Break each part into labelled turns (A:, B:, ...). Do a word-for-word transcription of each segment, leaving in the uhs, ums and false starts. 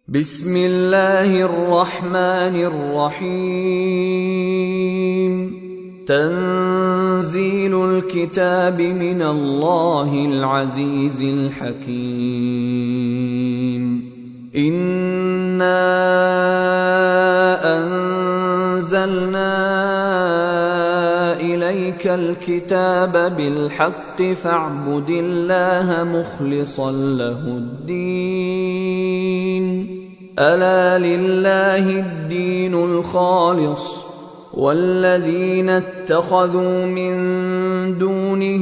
A: بسم الله الرحمن الرحيم. تنزيل الكتاب من الله العزيز الحكيم. إنا أنزلنا إليك الكتاب بالحق فاعبد الله مخلصا له الدين. ألا لله الدين الخالص والذين اتخذوا من دونه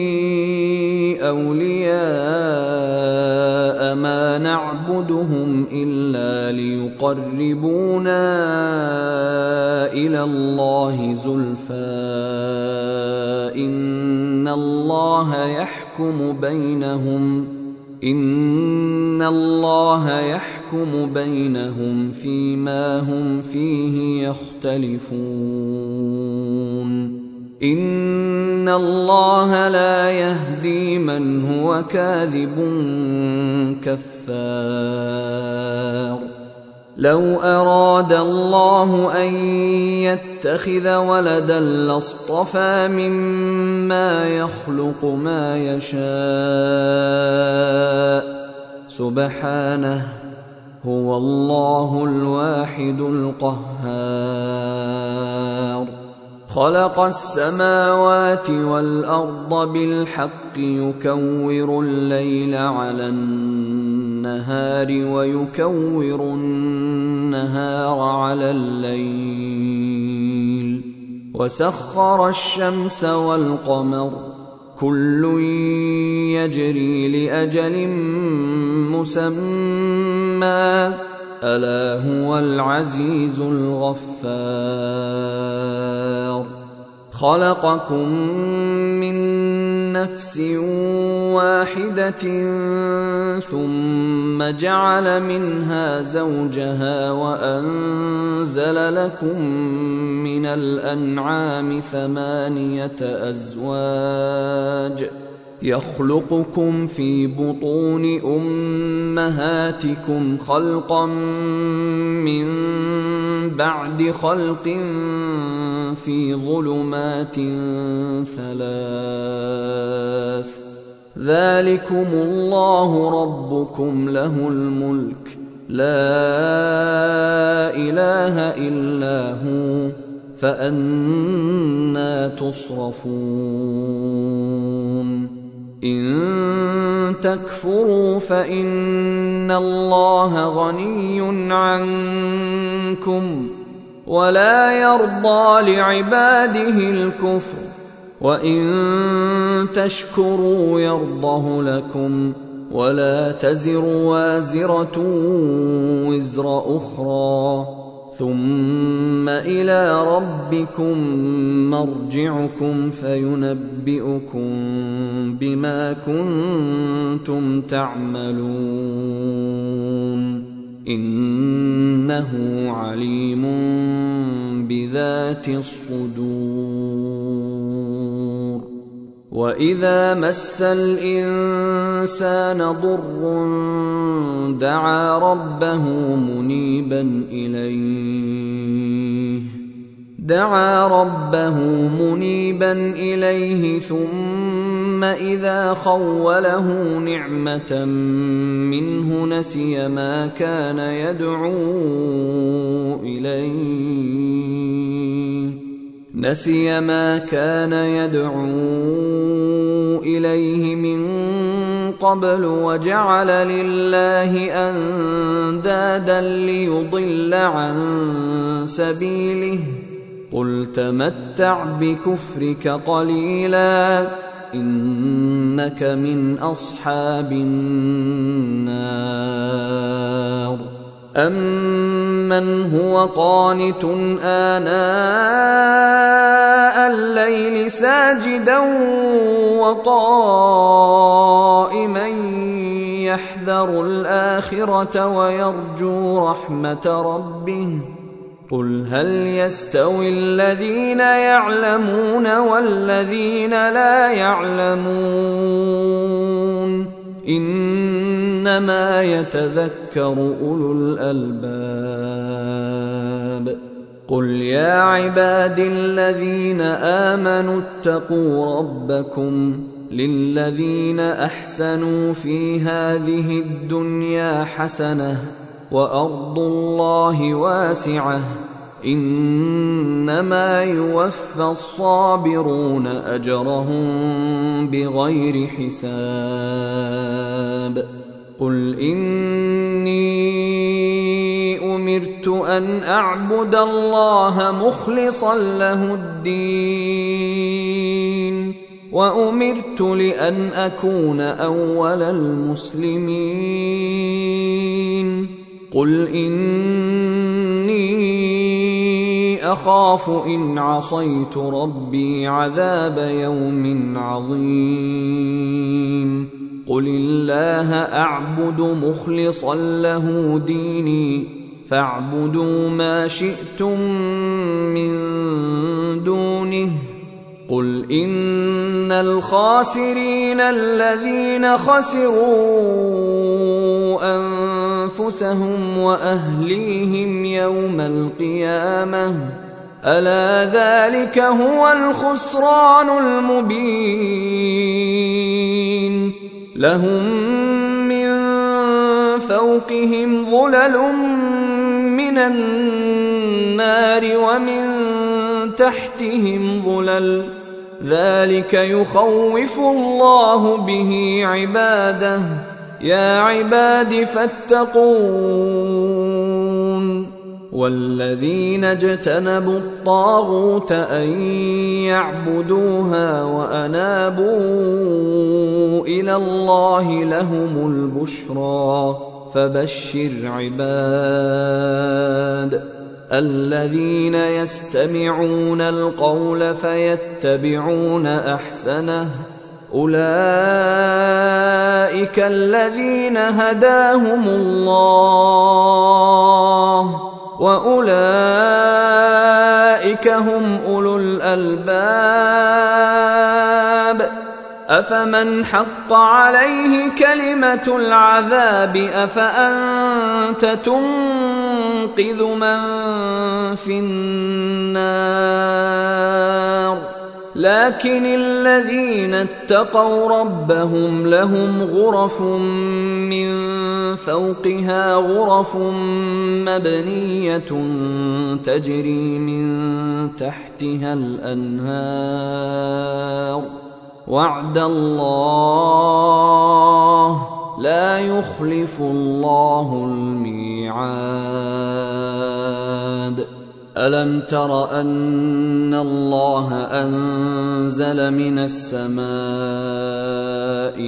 A: أولياء ما نعبدهم إلا ليقربونا إلى الله زلفى إن الله يحكم بينهم إن الله يحكم بينهم فيما هم فيه يختلفون. إن الله لا يهدي من هو كاذب كفار. لو أراد الله أن يتخذ ولدا لاصطفى مما يخلق ما يشاء سبحانه هو الله الواحد القهار. خلق السماوات والأرض بالحق يكور الليل على النهار ويكور النهار على الليل وسخر الشمس والقمر كل يجري لأجل مسمى ألا هو العزيز الغفار. خلقكم من نفس واحدة ثم جعل منها زوجها وأنزل لكم من الأنعام ثمانية أزواج يخلقكم في بطون أمهاتكم خلقا من بعد خلق في ظلمات ثلاث ذلكم الله ربكم له الملك لا إله إلا هو فأنى تصرفون. إن تكفروا فإن الله غني عنكم ولا يرضى لعباده الكفر وإن تشكروا يرضه لكم ولا تزر وازرة وزر أخرى ثم إلى ربكم مرجعكم فينبئكم بما كنتم تعملون إنه عليم بذات الصدور. وإذا مس الإنسان ضر دعا ربه منيبا إليه دعا ربه منيبا إليه ثم إذا خوله نعمة منه نسي ما كان يدعو إليه نسي ما كان يدعو إليه من قبل وجعل لله أندادا ليضل عن سبيله قل تمتع بكفرك قليلا إنك من أصحاب النار. أمن هو قانت آناء الليل ساجدا وقائما يحذر الآخرة ويرجو رحمة ربه قل هل يستوي الذين يعلمون والذين لا يعلمون إنما يتذكر أولو الألباب. قل يا عبادي الذين آمنوا اتقوا ربكم للذين أحسنوا في هذه الدنيا حسنة وأرض الله واسعة إنما يوفى الصابرون أجرهم بغير حساب. قل إني أمرت أن أعبد الله مخلصا له الدين وأمرت لأن أكون أول المسلمين. قل إني أخاف إن عصيت ربي عذاب يوم عظيم. قل الله أعبد مخلصا له ديني فاعبدوا ما شئتم من دونه. قل إن الخاسرين الذين خسروا أنفسهم وأهليهم يوم القيامة ألا ذلك هو الخسران المبين. لهم من فوقهم ظلل من النار ومن تحتهم ظلل ذلك يخوف الله به عباده. يا عباد فاتقون. والذين اجتنبوا الطاغوت أن يعبدوها وأنابوا إلى الله لهم البشرى فبشر عباد الذين يستمعون القول فيتبعون أحسنه أولئك الذين هداهم الله وأولئك هم أولو الألباب. أفمن حق عليه كلمة العذاب أفأنت تنقذ من في النار. لكن الذين اتقوا ربهم لهم غرف من فوقها غرف مبنية تجري من تحتها الأنهار وعد الله لا يخلف الله الميعاد. ألم تر أن الله أنزل من السماء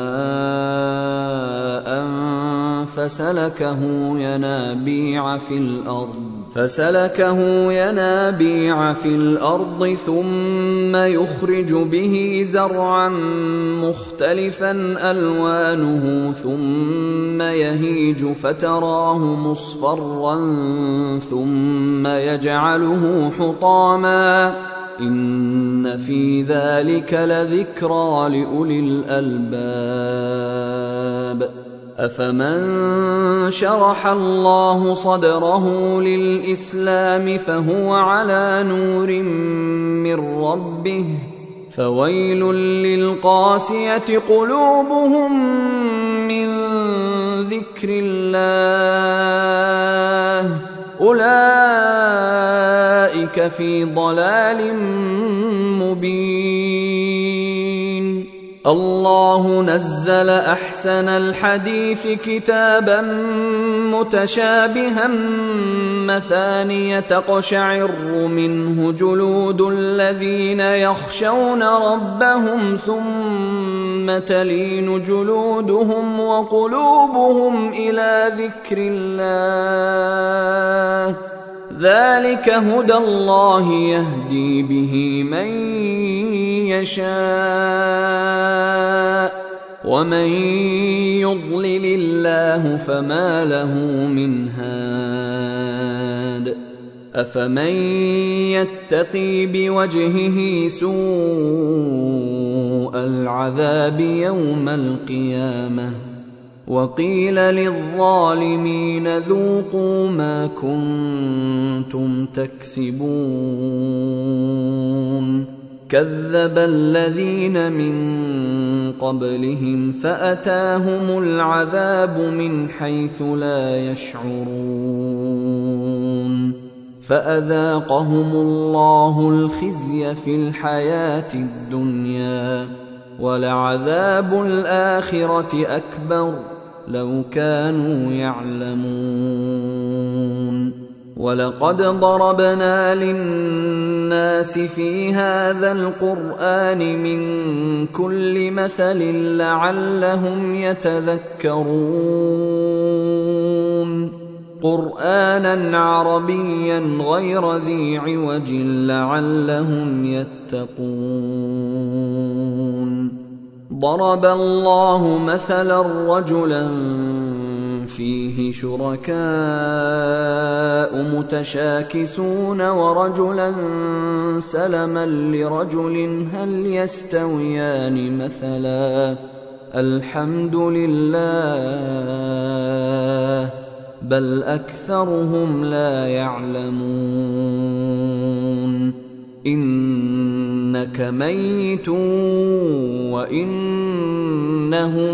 A: ماء فسلكه ينابيع في الأرض فسلكه ينابيع في الأرض ثم يخرج به زرعا مختلفا ألوانه ثم يهيج فتراه مصفرا ثم يجعله حطاما إن في ذلك لذكرى لأولي الألباب. أفمن شرح الله صدره للإسلام فهو على نور من ربه فويل للقاسية قلوبهم من ذكر الله أولئك في ضلال مبين. الله نزل أحسن الحديث كتابا متشابها مثانية تقشعر منه جلود الذين يخشون ربهم ثم تلين جلودهم وقلوبهم إلى ذكر الله ذلك هدى الله يهدي به من يشاء ومن يضلل الله فما له من هاد. أفمن يتقي بوجهه سوء العذاب يوم القيامة وقيل للظالمين ذوقوا ما كنتم تكسبون كذب الذين من قبلهم فأتاهم العذاب من حيث لا يشعرون فأذاقهم الله الخزي في الحياة الدنيا ولعذاب الآخرة أكبر لو كانوا يعلمون ولقد ضربنا للناس في هذا القرآن من كل مثل لعلهم يتذكرون قرآنا عربيا غير ذي عوج لعلهم يتقون ضرب الله مثلا رجلا فيه شركاء متشاكسون ورجلا سلما لرجل هل يستويان مثلا الحمد لله بل أكثرهم لا يعلمون إنك ميت وإنهم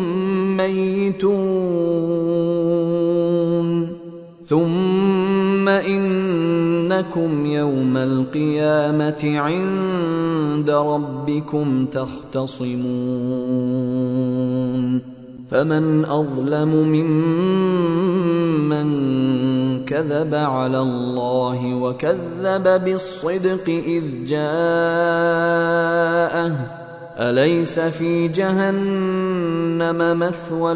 A: ميتون ثم إنكم يوم القيامة عند ربكم تختصمون فمن أظلم ممن كذب على الله وكذب بالصدق إذ جاءه أليس في جهنم مثوى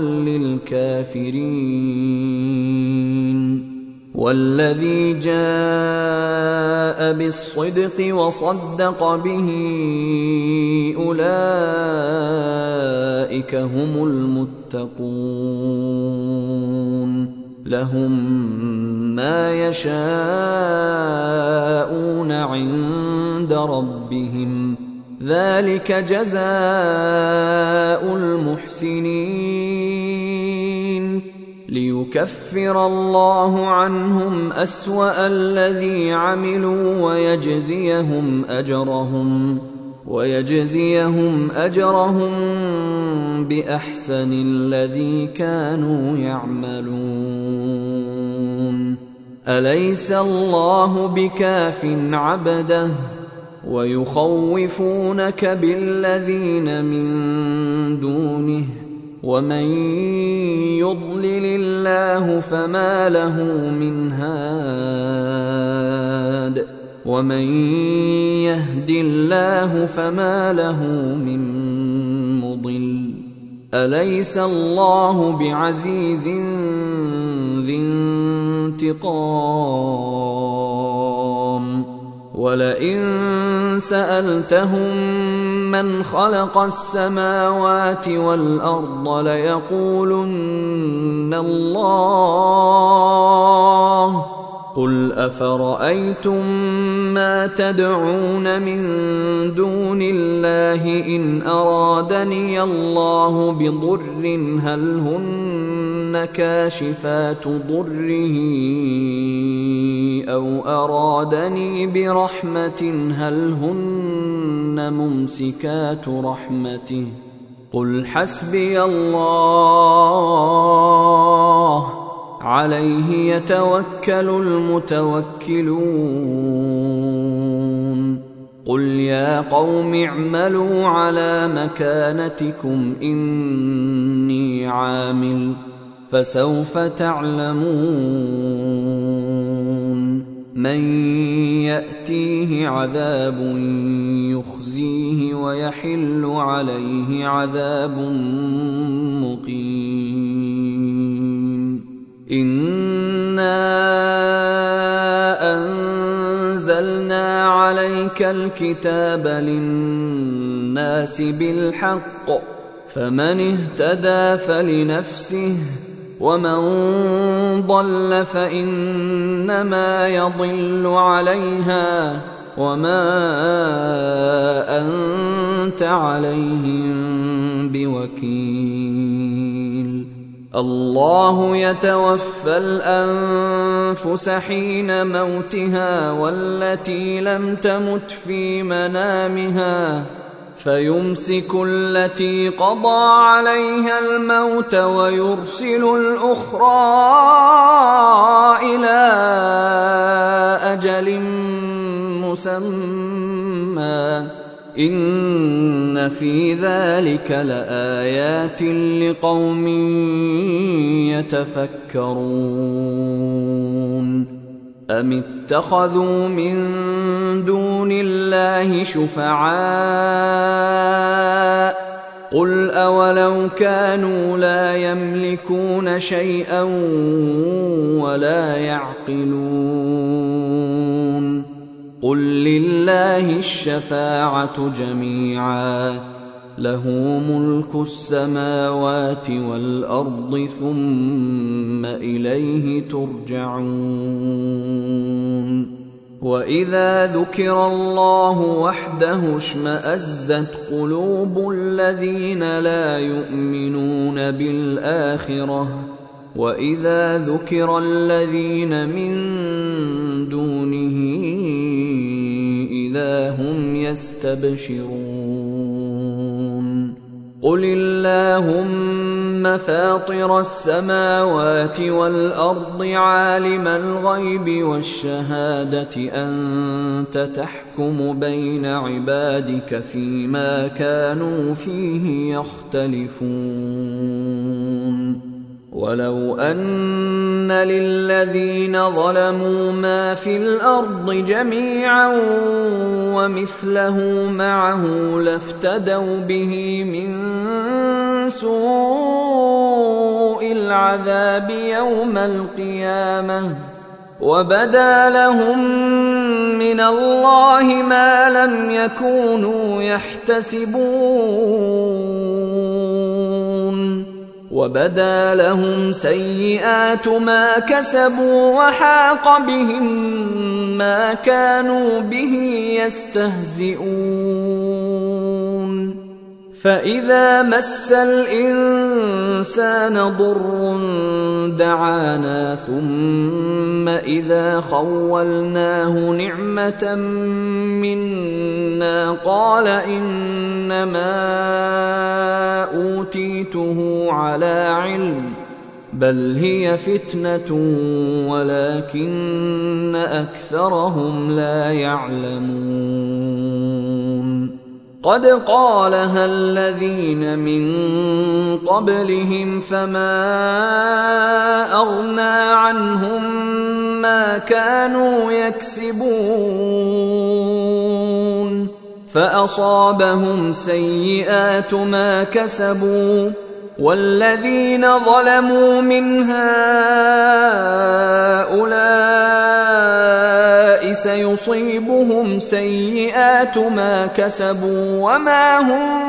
A: للكافرين والذي جاء بالصدق وصدق به أولئك هم المتقون لهم ما يشاءون عند ربهم ذلك جزاء المحسنين ليكفر الله عنهم أسوأ الذي عملوا ويجزيهم أجرهم ويجزيهم أجرهم بأحسن الذي كانوا يعملون أليس الله بكاف عبده ويخوفونك بالذين من دونه ومن يضلل الله فما له من هاد ومن يهد الله فما له من مضل أليس الله بعزيز ذي انتقام ولئن سألتهم من خلق السماوات والأرض ليقولن الله قل أفرأيتم ما تدعون من دون الله إن أرادني الله بضر هل هن كاشفات ضره أو أرادني برحمة هل هن ممسكات رحمته قل حسبي الله عليه يتوكل المتوكلون قل يا قوم اعملوا على مكانتكم إني عامل فسوف تعلمون من يأتيه عذاب يخزيه ويحل عليه عذاب مقيم إنا أنزلنا عليك الكتاب للناس بالحق فمن اهتدى فلنفسه ومن ضل فإنما يضل عليها وما أنت عليهم بوكيل. الله يتوفى الأنفس حين موتها والتي لم تمت في منامها فيمسك التي قضى عليها الموت ويرسل الأخرى إلى أجل مسمى إن في ذلك لآيات لقوم يتفكرون. أم اتخذوا من دون الله شفعاء قل أولو كانوا لا يملكون شيئا ولا يعقلون قل لله الشفاعة جميعا له ملك السماوات والأرض ثم إليه ترجعون. وإذا ذكر الله وحده اشمأزت قلوب الذين لا يؤمنون بالآخرة وإذا ذكر الذين من دونه إذا هم يستبشرون. قل اللهم فاطر السماوات والأرض عالم الغيب والشهادة أنت تحكم بين عبادك فيما كانوا فيه يختلفون. ولو أن للذين ظلموا ما في الأرض جميعا ومثله معه لافتدوا به من سوء العذاب يوم القيامة وبدا لهم من الله ما لم يكونوا يحتسبون وبدا لهم سيئات ما كسبوا وحاق بهم ما كانوا به يستهزئون. فإذا مس الإنسان ضر دعانا ثم إذا خولناه نعمة منا قال إنما أوتيته على علم بل هي فتنة ولكن أكثرهم لا يعلمون. قد قالها الذين من قبلهم فما أغنى عنهم ما كانوا يكسبون فأصابهم سيئات ما كسبوا والذين ظلموا من هؤلاء سيصيبهم سيئات ما كسبوا وما هم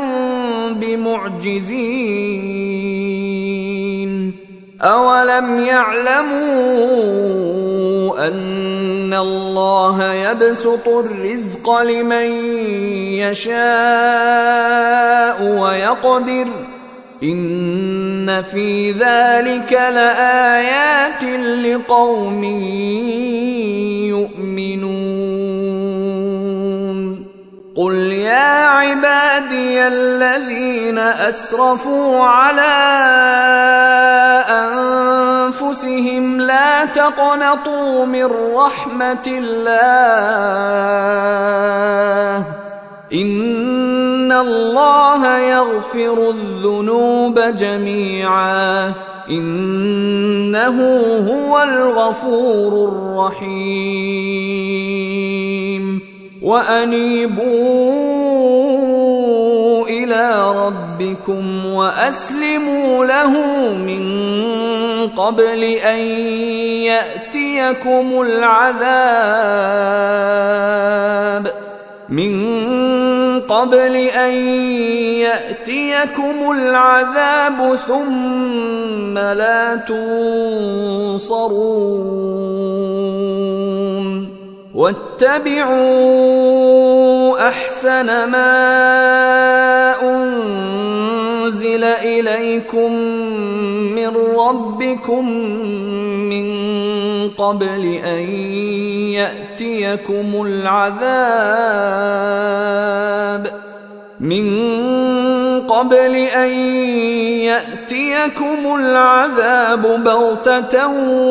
A: بمعجزين. أولم يعلموا أن الله يبسط الرزق لمن يشاء ويقدر إن في ذلك لآيات لقوم يؤمنون. قل يا عبادي الذين أسرفوا على أنفسهم لا تقنطوا من رحمة الله إن الله يغفر الذنوب جميعا إنه هو الغفور الرحيم. وأنيبوا إلى ربكم وأسلموا له من قبل أن يأتيكم العذاب من قبل أن يأتيكم العذاب ثم لا تنصرون واتبعوا أحسن ما أنزل إليكم من ربكم من قبل أن يأتيكم العذاب من قبل أن يأتيكم العذاب بغتة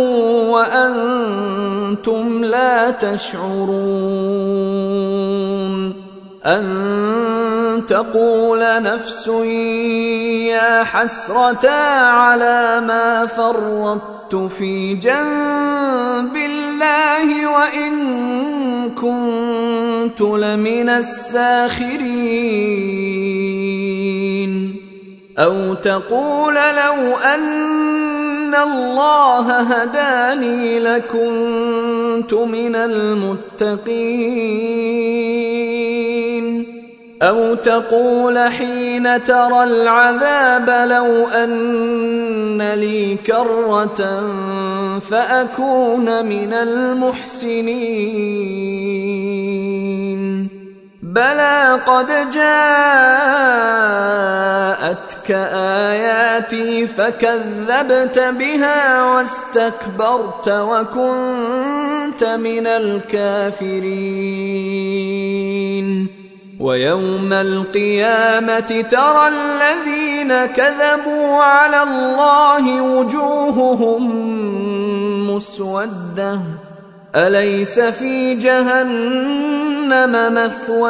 A: وأنتم لا تشعرون أن تقول نفس يا حسرة على ما فرطت في جنب الله وإن كنت لمن الساخرين أو تقول لو أن الله هداني لكنت من المتقين أو تقول حين ترى العذاب لو أن لي كرة فأكون من المحسنين بلى قد جاءتك آياتي فكذبت بها واستكبرت وكنت من الكافرين ويوم القيامة ترى الذين كذبوا على الله وجوههم مسودة أليس في جهنم مثوى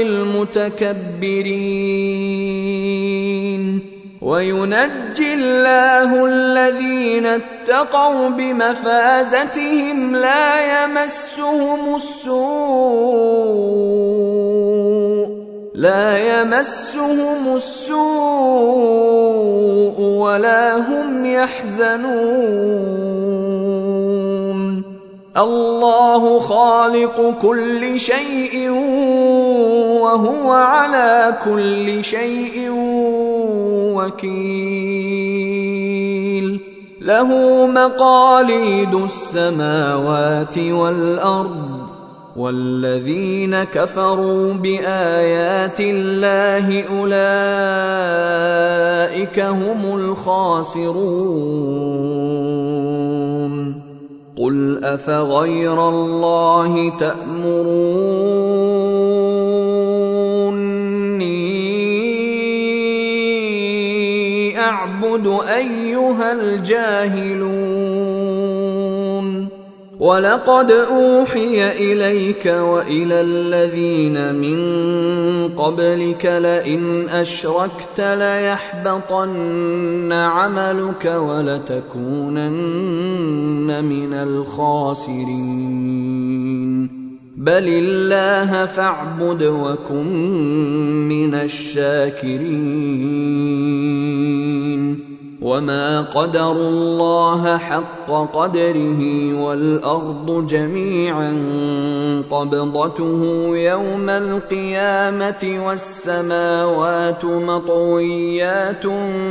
A: للمتكبرين وينجي الله الذين اتقوا بمفازتهم لا يمسهم السوء لا يمسهم السوء ولا هم يحزنون الله خالق كل شيء وهو على كل شيء وكيل له مقاليد السماوات والأرض والذين كفروا بآيات الله أولئك هم الخاسرون قل أفغير الله تأمروني أعبد أيها الجاهلون ولقد أوحي إليك وإلى الذين من قبلك لئن أشركت ليحبطن عملك ولتكونن من الخاسرين بل الله فاعبد وكن من الشاكرين وما قدروا الله حق قدره والأرض جميعا قبضته يوم القيامة والسماوات مطويات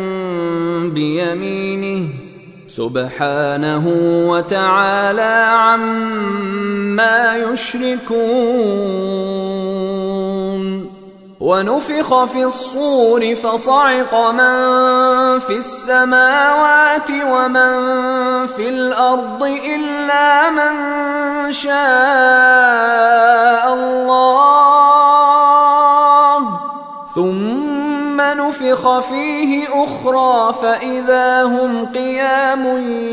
A: بيمينه سبحانه وتعالى عما يشركون ونفخ في الصور فصعق من في السماوات ومن في الأرض إلا من شاء الله ثم نفخ فيه أخرى فإذا هم قيام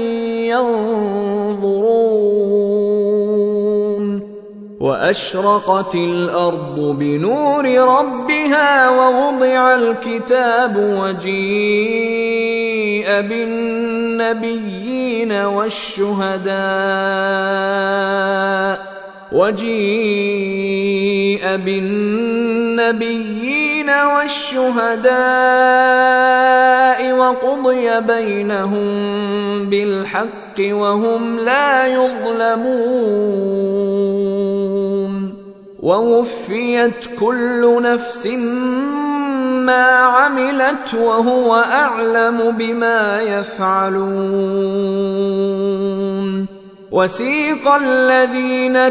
A: ينظرون وأشرقت الأرض بنور ربها ووضع الكتاب وجيء بالنبيين والشهداء وجيء بالنبيين والشهداء وقضي بينهم بالحق وهم لا يظلمون ووفيت كل نفس ما عملت وهو أعلم بما يفعلون. وسيق الذين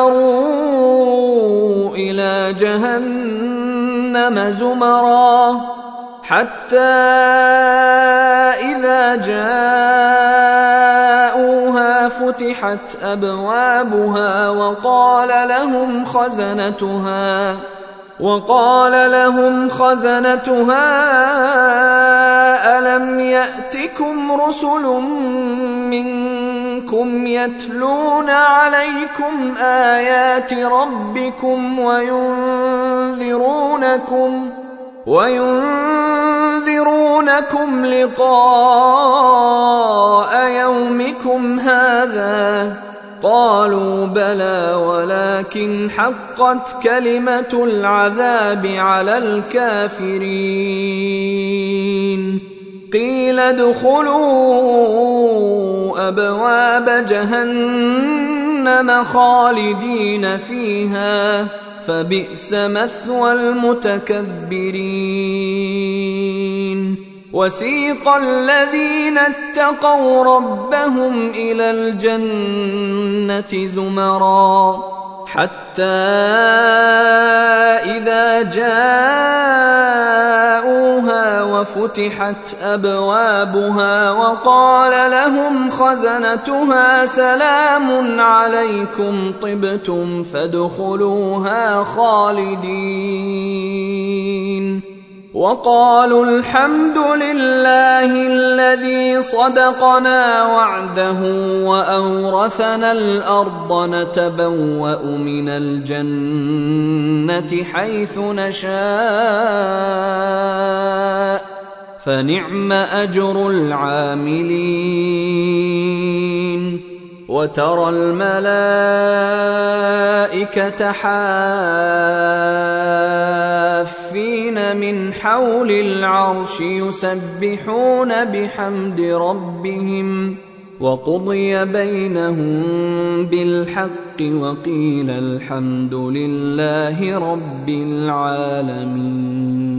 A: كفروا إلى جهنم زمرا حتى إذا جاءوها فتحت أبوابها وقال لهم خزنتها وقال لهم خزنتها ألم يأتكم رسل منكم يتلون عليكم آيات ربكم وينذرونكم وينذرونكم لقاء يومكم هذا؟ قالوا بلى ولكن حقت كلمة العذاب على الكافرين. قيل ادخلوا أبواب جهنم خالدين فيها فبئس مثوى المتكبرين. وسيق الذين اتقوا ربهم إلى الجنة زمرا حتى إذا جاءوها وفتحت أبوابها وقال لهم خزنتها سلام عليكم طبتم فادخلوها خالدين. وقالوا الحمد لله الذي صدقنا وعده وأورثنا الأرض نتبوأ من الجنة حيث نشاء فنعم أجر العاملين. وترى الملائكة حافين من حول العرش يسبحون بحمد ربهم وقضي بينهم بالحق وقيل الحمد لله رب العالمين.